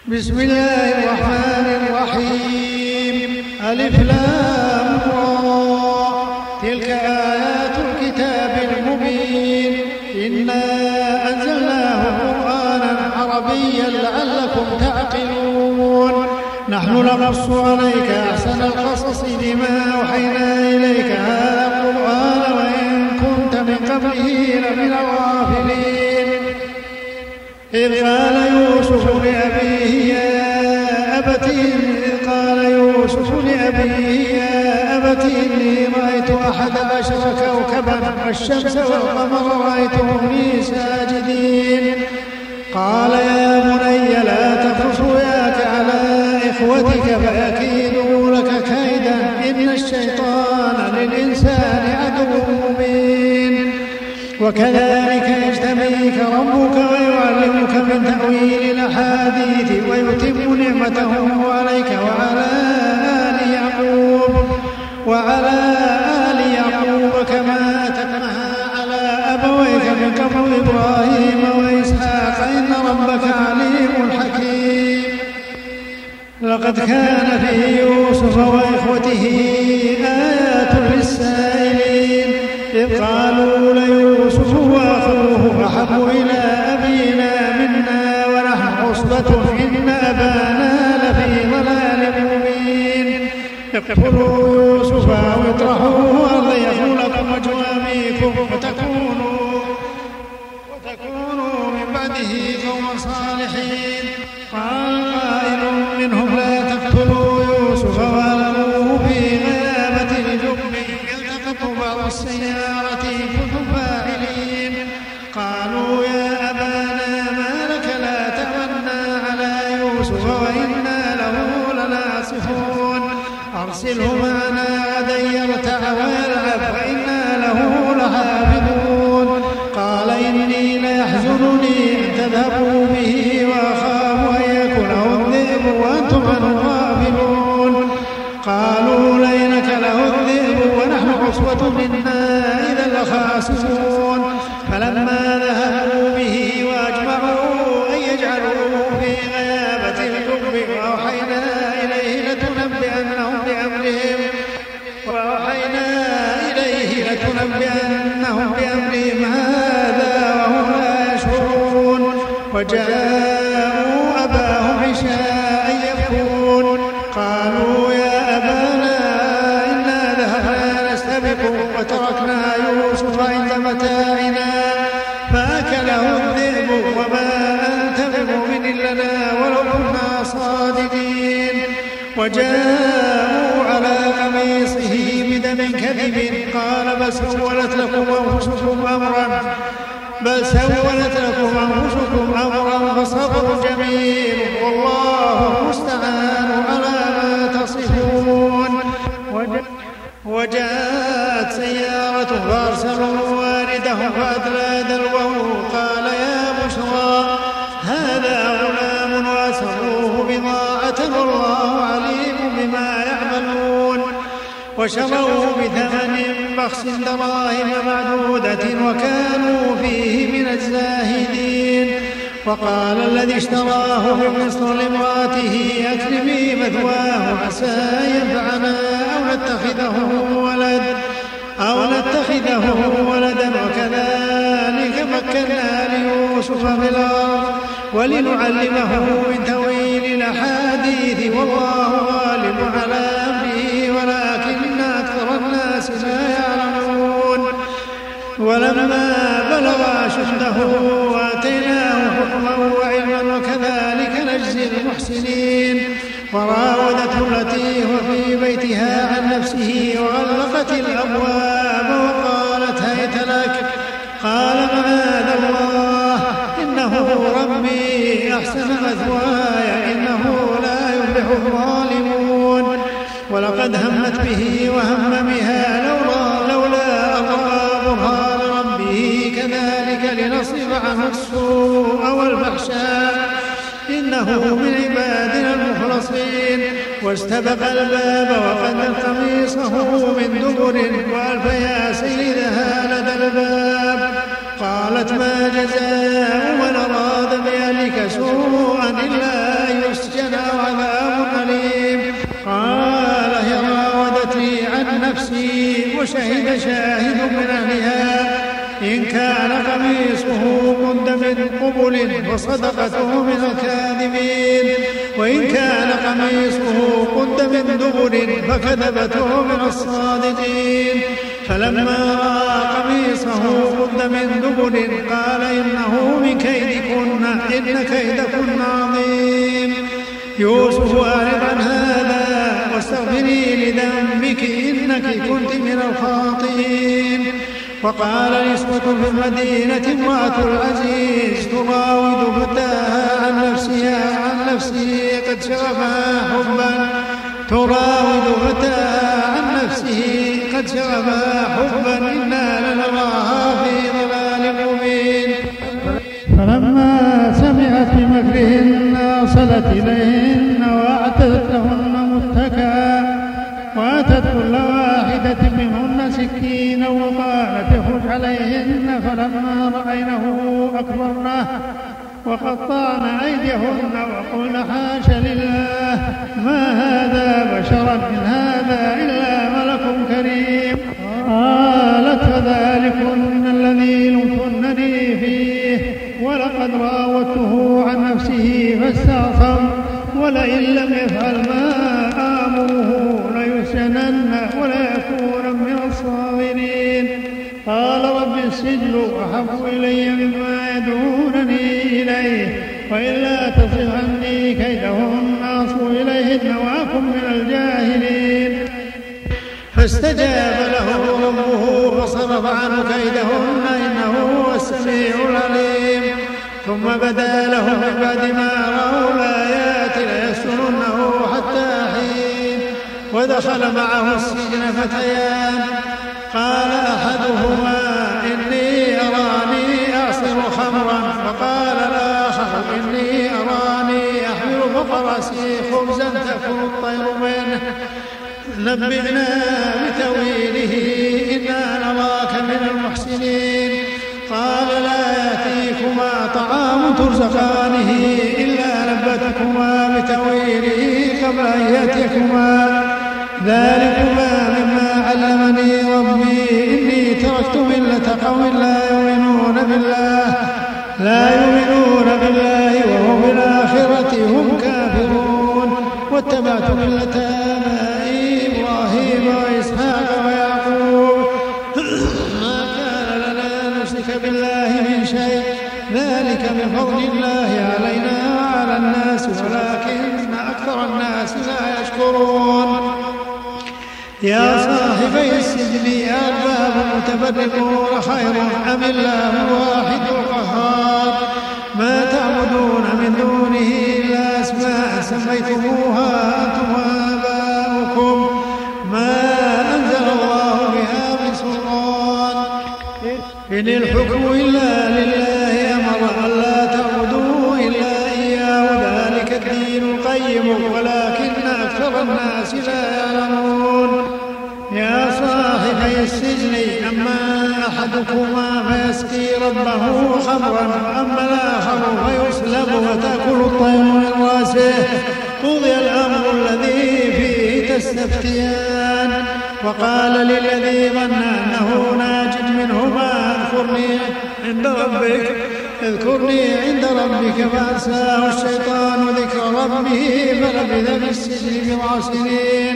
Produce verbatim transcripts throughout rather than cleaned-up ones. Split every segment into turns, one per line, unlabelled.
بسم الله الرحمن الرحيم. ألف لام را، تلك آيات الكتاب المبين. إنا أنزلناه قرآنا عربيا لعلكم تعقلون. نحن نقص عليك أحسن القصص بما أوحينا إليك هذا القرآن وإن كنت من قبله لمن الغافلين. إذ قال يوسف لأبيه يا أبت إذ قال يوسف لأبيه يا أبت إني رأيت أحد عشر كوكبا والشمس والقمر رأيتهم لي ساجدين. قال يا بني لا تقص رؤياك على إخوتك فيكيدوا لك كيدا إن الشيطان للإنسان عدو مبين. وكذلك يجتبيك ربك ويعلمك من تأويل الأحاديث ويتم نعمته عليك وعلى آل يعقوب وعلى آل يعقوب كما أتمها على أبويك من قبل إبراهيم وإسحاق إن ربك عليم حكيم. لقد كان في يوسف وإخوته آيات للسائلين إذ قالوا ليوسف وأخوه أحب إلى أبينا منا ونحن عصبة إن أبانا لفي ضلال مبين. اقتلوا يوسف أو اطرحوه أرضا يخل لكم وجه أبيكم وتكونوا وتكونوا من بعده قوما صالحين. قال قائل منهم لا تقتلوا يوسف وألقوه في غيابة الجب يلتقط بعض السيارة كنتم فاعلين. قالوا يا أبانا ما لك لا تأمنا على يوسف وإنا له لناصحون. أرسله معنا غدا يرتع ويلعب وإنا له لحافظون. قال إني ليحزنني أن تذهبوا به وأخاف أن يأكله الذئب وأنتم عنه غافلون. قالوا لئنك له الذئب ونحن عصبة منا إذا لخاسرون. فلما ذهبوا به وأجمعوا أن يجعلوه في غيابة الجب وأوحينا إليه لتنبئنهم بأمرهم وأوحينا إليه لتنبئنهم بأمرهم هذا وهم لا يشعرون. وجاءوا أباهم عشاء يبكون. قالوا يا أبانا إنا ذهبنا نستبق وتركنا يوسف عند متاعنا فأكله الذئب وما أنت بمؤمن لنا ولو كنا صادقين. وجاءوا على قميصه بدم كذب قال بل سولت لكم أنفسكم أمرا بل سولت لكم أنفسكم أمرا فصبر جميل والله المستعان على ما تصفون. وجاءت سيارة فأرسلوا واردهم فأدلى دلوه قال يا بشرى هذا غلام وأسروه بضاعة والله عليم بما يعملون. وشروه بثمن بخس دراهم معدودة وكانوا فيه من الزاهدين. وقال الذي اشتراه من مصر لامرأته أكرمي مثواه عسى ينفعنا أو نتخذه ولد أو نتخذه ولدا وكذلك مكنا ليوسف في الأرض ولنعلمه من تأويل الأحاديث والله غالب على أمره ولكن أكثر الناس لا يعلمون. ولما بلغ أشده وآتيناه حكما وعلما وكذلك نجزي المحسنين. وراودته التي هو في بيتها عن نفسه وغلقت الأبواب وقالت هيت لك قال معاذ الله إنه ربي أحسن مثواي إنه لا يفلح الظالمون. ولقد همت به وهم بها لولا لولا أن رأى برهان ربه كذلك لنصرف عنه السوء والفحشاء إنه من عبادنا المخلصين. واستبق الباب وقد قميصه من دبر وألف يا سيدها لدى الباب. قالت ما جزاء من أراد بأهلك سوءا إلا أن شاهد من أهلها إن كان قميصه قد من قبل فصدقته من الكاذبين وإن كان قميصه قد من دبر فكذبته من الصادقين فلما رأى قميصه قد من دبر قال إنه من كيدكن إن كيدكن عظيم يوسف أعرض عن هذا واستغفري لذنبك إنك كنت من الخاطئين. وقال نسوة في المدينة امرأة العزيز تراود فتاها عن نفسها عن نفسه قد شغفها حبا تراود فتاها عن نفسه قد شغفها حبا إنا لنراها في ضلال مبين.
فلما سمعت بمكرهن أرسلت إليهن وأعتدت لهن متكئا وآتت كل واحدة منهن سكينا وقالت اخرج عليهن فلما رأينه أكبرنه وقطعن أيديهن وقلن حاش لله ما هذا بشرا إن هذا إلا ملك كريم. قالت فذلكن الذي لمتنني فيه ولقد راودته عن نفسه فاستعصم ولئن لم يفعل ما آمره ليسجنن وليكون من الصاغرين. قال رب السجن أحب إلي مما يدعونني إليه وإلا تصرف عني كيدهن أصب إليهن وأكن من الجاهلين.
فاستجاب له ربه فصرف عنه كيدهن إنه هو السميع العليم. ثم بدا لهم من بعد ما رأوا الآيات ليسجننه حتى حين. ودخل معه السجن فتيان قال أحدهما إني أراني أعصر خمرا وقال الآخر إني أراني أحمل فوق رأسي خبزا تأكل الطير منه نبئنا بتأويله إنا نراك من المحسنين. قال لا يأتيكما طعام ترزقانه إلا نبأتكما بتأويله قبل أن يأتيكما ذلكما مما علمني ربي إني تركت ملة قوم لا يؤمنون بالله لا يؤمنون بالله وهم بالآخرة هم كافرون واتبعت ملة آبائي إبراهيم وإسحاق ويعقوب ما كان لنا نشرك بالله من شيء ذلك من فضل الله علينا وعلى الناس ولكن أكثر الناس لا يشكرون. يا صاحبي السجن أرباب متفرقون خير أم الله الواحد القهار ما تعبدون من دونه إلا أسماء سميتموها أنتم وآباؤكم ما أنزل الله بها من سلطان إن الحكم إلا لله أمر ألا تعبدوا إلا إياه وذلك الدين القيم ولكن أكثر الناس لا يعلمون. يا صاحبي السجن أما أحدكما فيسقي ربه خمرا وأما الآخر فيصلب وتأكل الطير من رأسه قضي الأمر الذي فيه تستفتيان. وقال للذي ظن أنه ناج منهما اذكرني عند ربك اذكرني عند ربك فأنساه الشيطان ذكر ربه فلبث في السجن بضع سنين.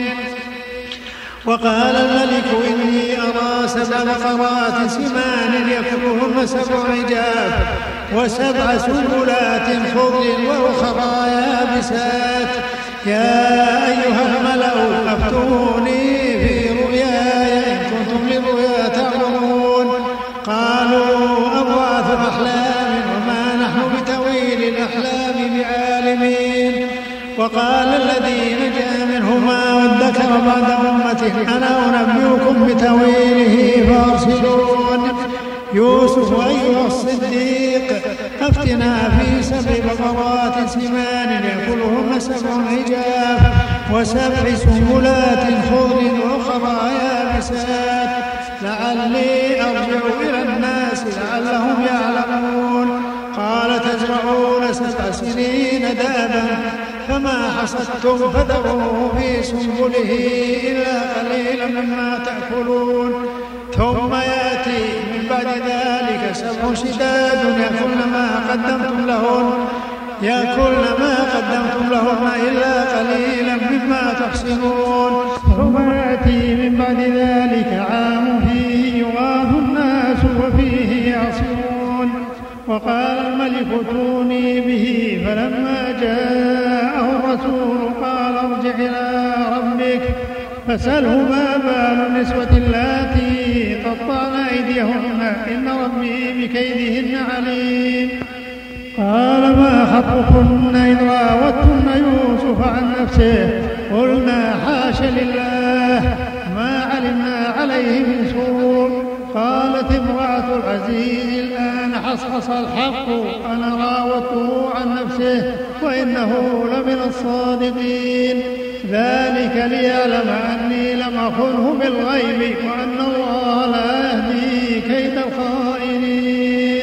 وقال الملك إني أرى سبع بقرات سمان يأكلهن سبع عجاف وسبع سنبلات خضر وأخرى يابسات يا أيها الملأ أفتوني في رؤياي إن كنتم للرؤيا تعبرون. قالوا أضغاث أحلام وما نحن بتأويل الأحلام بعالمين. وقال الذي نجا منهما وادكر بعد أمته أنا أنبئكم بتأويله فارسلون. يوسف أيها الصديق أفتنا في سبع بقرات سمان يأكلهن سبع عجاف وسبع سنبلات خضر وأخرى يابسات لعلي أرجع إلى الناس لعلهم يعلمون. قال تزرعون سبع سنين دابا فما حصدتم فذروه في سنبله إلا قليلا مما تأكلون ثم يأتي من بعد ذلك سبع شداد يأكلن ما قدمتم لهن يأكلن ما قدمتم لهن إلا قليلا مما تحصنون
ثم يأتي من بعد ذلك عام فيه يغاث الناس وفيه يعصرون. وقال الملك ائتوني به فلما جاءه الرسول قال ارجع إلى ربك فاسأله ما بال النسوة اللاتي قطعن أيديهن إن ربي بكيدهن عليم. قال ما خطبكن إذ راوتن يوسف عن نفسه قلنا حاش لله ما علمنا عليه من سوء. قالت امرأة العزيز الآن حصحص الحق أنا راودته عن نفسه وإنه لمن الصادقين. ذلك ليعلم أني لم أخنه بالغيب وأن الله لا يهدي كيد الخائنين.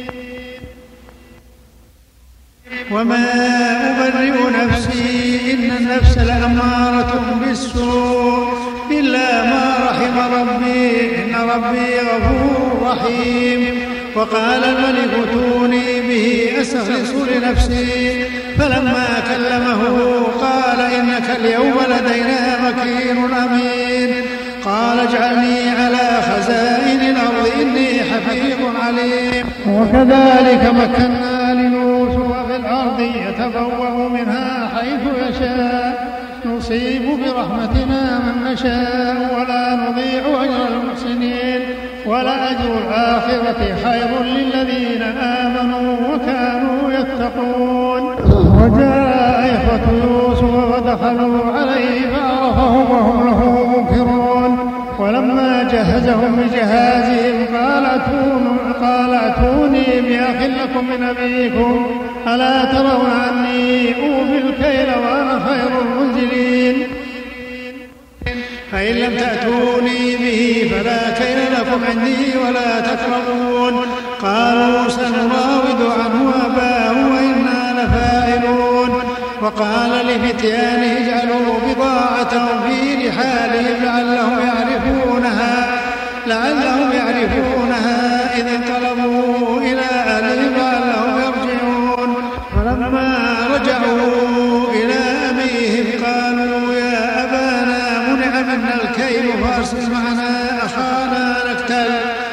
وما أبرئ نفسي إن النفس لأمارة بالسوء إلا ما رحم ربي إن ربي غفور رحيم. وقال الملك ائتوني به أستخلص لنفسي فلما كلمه قال إنك اليوم لدينا مكين أمين. قال اجعلني على خزائن الأرض إني حفيظ عليم.
وكذلك مكنا ليوسف في الأرض يتبوأ منها حيث يشاء نصيب برحمتنا من نشاء ولا نضيع أجر المحسنين ولأجر الآخرة خير للذين آمنوا وكانوا يتقون. وجاء إخوة يوسف فدخلوا عليه فعرفهم وهم له منكرون. ولما جهزهم بجهازهم قال ائتوني بأخ لكم من أبيكم ألا ترون أني أوفي الكيل وأنا خير المنزلين.
فإن لم تأتوني به فلا كيل لكم عندي ولا تقربون. قالوا سنراود عنه أباه وإنا لفاعلون. وقال لفتيانه اجعلوا بضاعتهم في رحالهم لعلهم يعرفونها لعلهم يعرفونها إذ انقلبوا إلى أهلهم لعلهم يرجعون. فلما رجعوا إلى أبيهم قالوا يا أبانا منع منا الكيل فأرسل معنا أخانا نكتل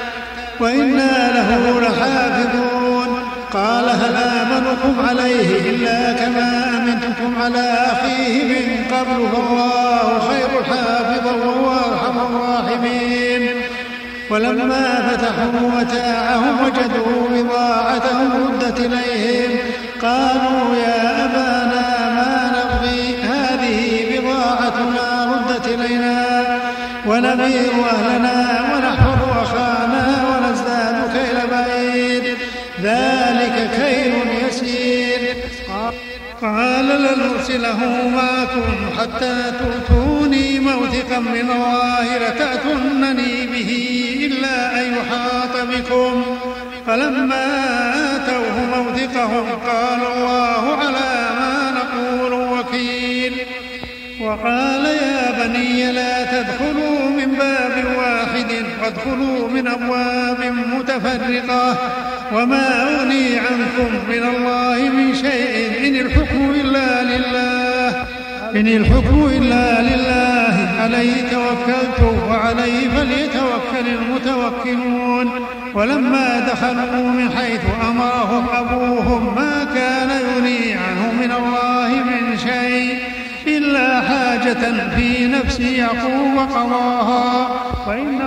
وإنا له لحافظون. قال هل آمنكم عليه إلا كما أمنتكم على أخيه من قبل فالله خير حافظا وهو أرحم الراحمين. ولما فتحوا متاعهم وجدوا بضاعتهم ردت إليهم قالوا يا أبانا ما نبغي هذه بضاعتنا ردت إلينا ونمير أهلنا ونحفظ أخانا ونزداد كيل بعيد ذلك كيل يسير. قال لن أرسله معكم حتى تؤتوني موثقا من الله لتأتونني به إلا أن يحاط بكم. فلما آتوه موثقهم قال الله على ما نقول وكيل. وقال يا بني لا تدخلوا من باب واحد وادخلوا من أبواب متفرقة وما أغني عنكم من الله من شيء إن الحكم إلا لله إن الحكم إلا لله عليه توكلت وعليه فليتوكل المتوكلون. ولما دخلوا من حيث أمرهم أبوهم ما كان يغني عنهم من الله من شيء إلا حاجة في نفس يعقوب قضاها وإنه,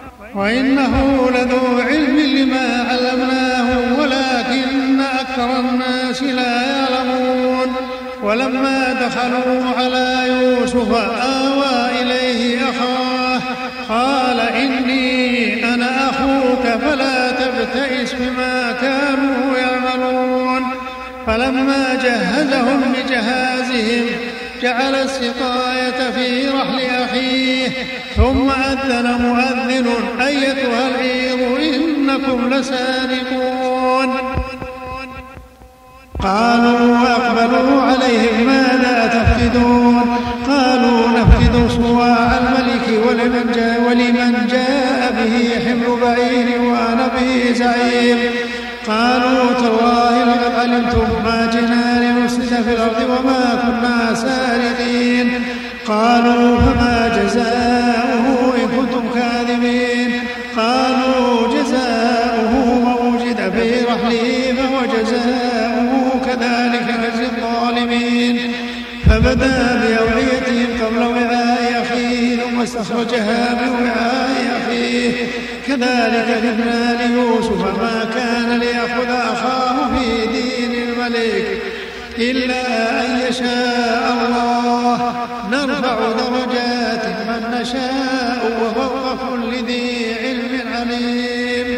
وإنه لذو علم لما علمناه ولكن أكثر الناس لا يعلمون. ولما دخلوا على يوسف آوى إليه أخاه قال إني أنا أخوك فلا تبتئس بما كانوا يعملون. فلما جهزهم بجهازهم جعل السقاية في رحل أخيه ثم أذن مؤذن أيتها العير إنكم لسارقون. قالوا وأقبلوا عليهم ماذا تفقدون قالوا نفقد صواع الملك ولمن جاء, ولمن جاء به في الأرض وما كنا سارقين. قالوا فما جزاؤه إن كنتم كاذبين. قالوا جزاؤه من وجد في رحله فهو جزاؤه كذلك نجزي الظالمين. فبدأ بأوعيتهم قبل وعاء أخيه ثم استخرجها من وعاء أخيه كذلك كدنا ليوسف ما كان ليأخذ أخاه في دين الملك إلا أن يشاء الله نرفع درجات من نشاء وفوق كل ذي علم عليم.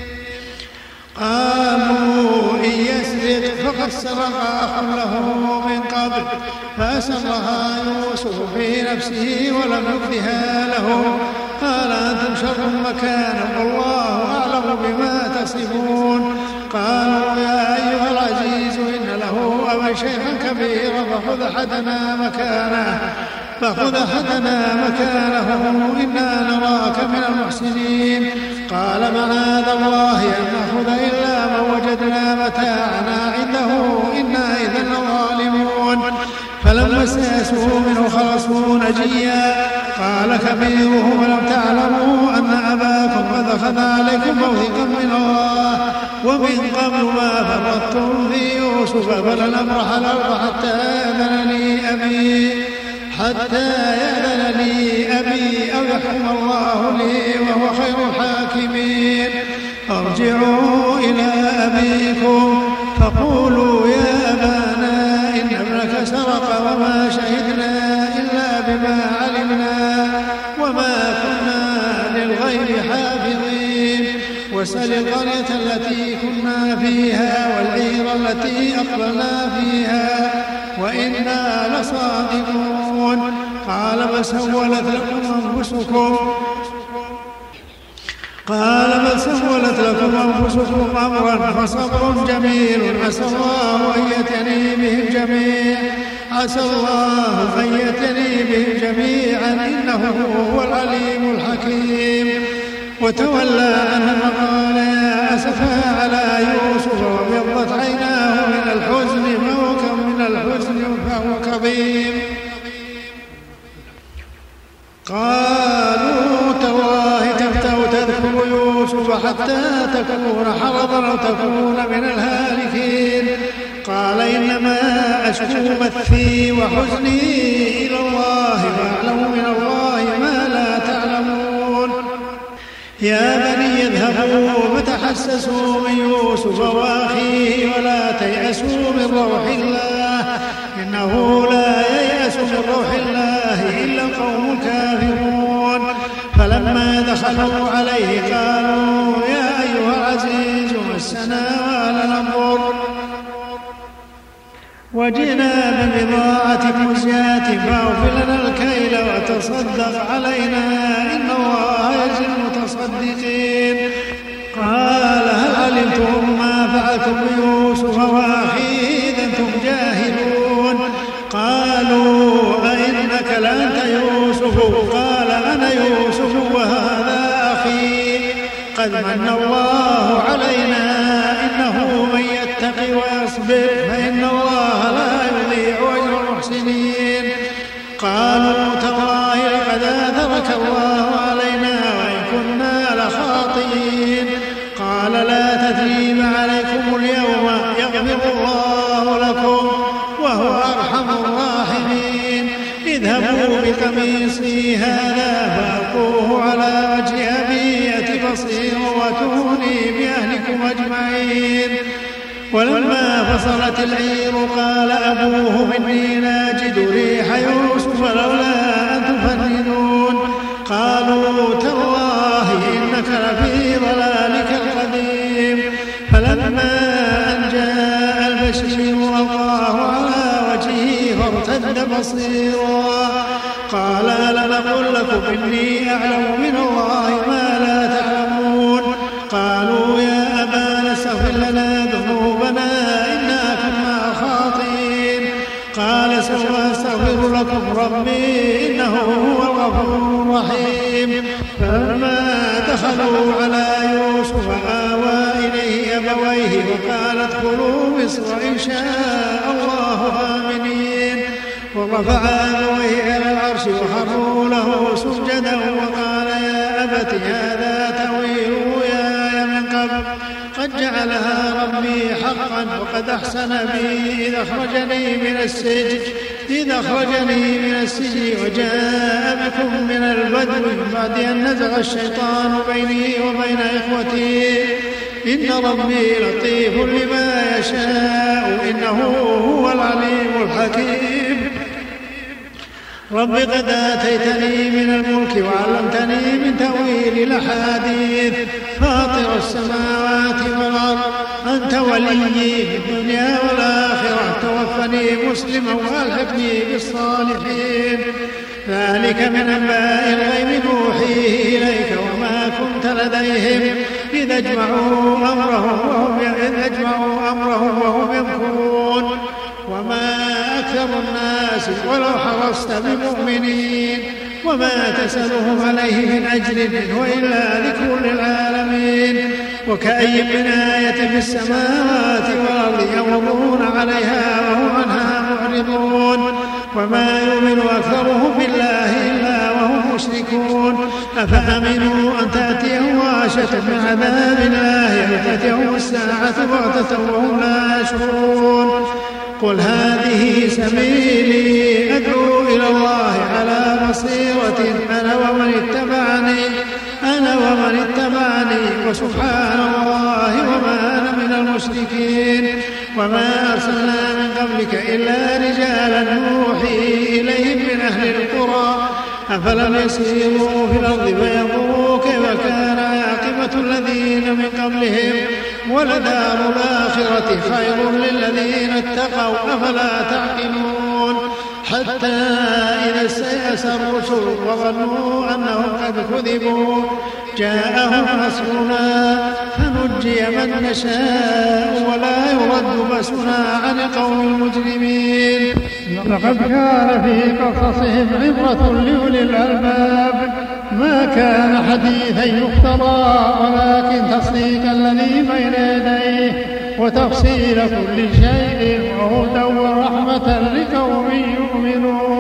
قالوا إن يسرق فقد سرق أخ له من قبل فأسرها يوسف في نفسه ولم يبدها له. قال أنتم شر مكانا والله أعلم بما تصفون. قالوا يا أيها العزيز إن له أبا شيخا كبيرا فخذ أحدنا مكانه فخذ أحدنا مكانه إنا نراك من المحسنين. قال معاذ الله أن نأخذ إلا من وجدنا متاعنا عنده إنا إذا لظالمون. فلما استيأسوا منه خلصوا نجيا. قال كبيرهم ألم تعلموا أن أباكم قد أخذ عليكم موثقا من الله ومن قبل ما فرطتم في يوسف فلن أبرح الأرض حتى يأذن لي أبي حتى يأذن لي أبي أو يحكم الله لي وهو خير الحاكمين. ارجعوا إلى أبيكم فقولوا يا أبانا إن ابنك سرق وما شهدنا إلا بما علمنا وما كنا للغيب حافظين. واسأل القرية التي كنا فيها والعير التي أقبلنا فيها وإنا لصادقون. قال بل سولت لكم أنفسكم قال بل سولت لكم أنفسكم أمرا فصبر جميل عسى الله أن يأتيني بهم جميعا عسى الله أن يأتيني بهم جميعا إنه هو العليم الحكيم. وتولى عنهم وقال يا أسفا على يوسف وابيضت عيناه من الحزن فهو من الحزن فهو كظيم. قالوا تالله تفتأ تذكر يوسف حتى تكون حرضا أو تكون من الهالكين. قال إنما أشكو بثي وحزني إلى الله وأعلم من الله ما لا تعلمون. يا بني اذهبوا فتحسسوا من يوسف وأخيه ولا تيأسوا من روح الله إنه لا ييأس من روح الله إلا القوم الكافرون. فلما دخلوا عليه قالوا يا أيها العزيز مسنا وأهلنا الضر وجئنا ببضاعة مزجاة فاغفر لنا الكيل وتصدق علينا إن الله يجزي المتصدقين. قال هل علمتم ما فعلتم بيوسف وأخيه إذ أنتم جاهلون. قالوا أئنك لأنت يوسف قال أنا يوسف وهذا أخي قد من الله علينا إنه من يتق ويصبر فإن الله لا يضيع أجر المحسنين. قالوا تالله لقد آثرك الله علينا وإن كنا لخاطئين. قال لا تثريب عليكم اليوم يغفر الله لكم وهو أرحم الراحمين. اذهبوا بقميصي هذا فألقوه على وجه أبي يأت بصيرا واتوني بأهلكم أجمعين. ولما فصلت العير قال أبوهم إني لاجد ريح يوسف لولا أن تفندون. قالوا تالله إنك لفي ضلالك القديم. فلما أن جاء البشير ألقاه على وجهه فارتد بصيرا. قال ألم أقل لكم إني أعلم من الله ما لا تعلمون. قالوا يا أبانا استغفر لنا ذنوبنا إنا كنا خاطئين. قال سوف أستغفر لكم ربي إنه هو الغفور الرحيم. فلما دخلوا على يوسف آوى إليه أبويه وقال ادخلوا مصر إن شاء الله رفع أبويه إلى العرش وخروا له سجدا وقال يا أبت هذا تأويل رؤياي من قبل قد جعلها ربي حقا وقد أحسن بي إذ أخرجني من السجن إذ أخرجني من السجن وجاء بكم من البدو من بعد أن نزغ الشيطان بيني وبين إخوتي إن ربي لطيف لما يشاء إنه هو العليم الحكيم. رب قد آتيتني من الملك وعلمتني من تأويل الأحاديث فاطر السماوات والأرض أنت وليي في الدنيا والآخرة توفني مسلما وألحقني بالصالحين. ذلك من أنباء الغيب نوحيه إليك وما كنت لديهم إذ أجمعوا أمرهم وهم إذ أجمعوا أمرهم وهم يمكرون وما أكثر الناس ولو حرصت بمؤمنين وما تسألهم عليه من أجر منه إلا ذكر للعالمين. وكأي من آية في السماوات والأرض يمرون عليها وهم عنها معرضون وما يؤمن أكثرهم بالله إلا وهم مشركون. أفأمنوا أن تأتيهم غاشية من عذاب الله أو تأتيهم الساعة بغتة وهم لا يشعرون. قل هذه سبيلي أدعو إلى الله على بصيرة أنا ومن اتبعني أنا ومن اتبعني وسبحان الله وما أنا من المشركين. وما أرسلنا من قبلك إلا رجالا نوحي إليهم من أهل القرى أفلم يسيروا في الأرض فينظروا كيف كان عاقبة الذين من قبلهم ولدار الآخرة خير للذين اتقوا أفلا تعقلون. حتى إذا استيأس الرسل وظنوا أنهم قد كذبوا جاءهم نصرنا فنجي من نشاء ولا يرد بأسنا عن القوم المجرمين.
لقد كان في قصصهم عبرة لأولي الألباب ما كان حديثا يفترى ولكن تصديق الذي بين يديه وتفصيل كل شيء وهدى ورحمة لقوم يؤمنون.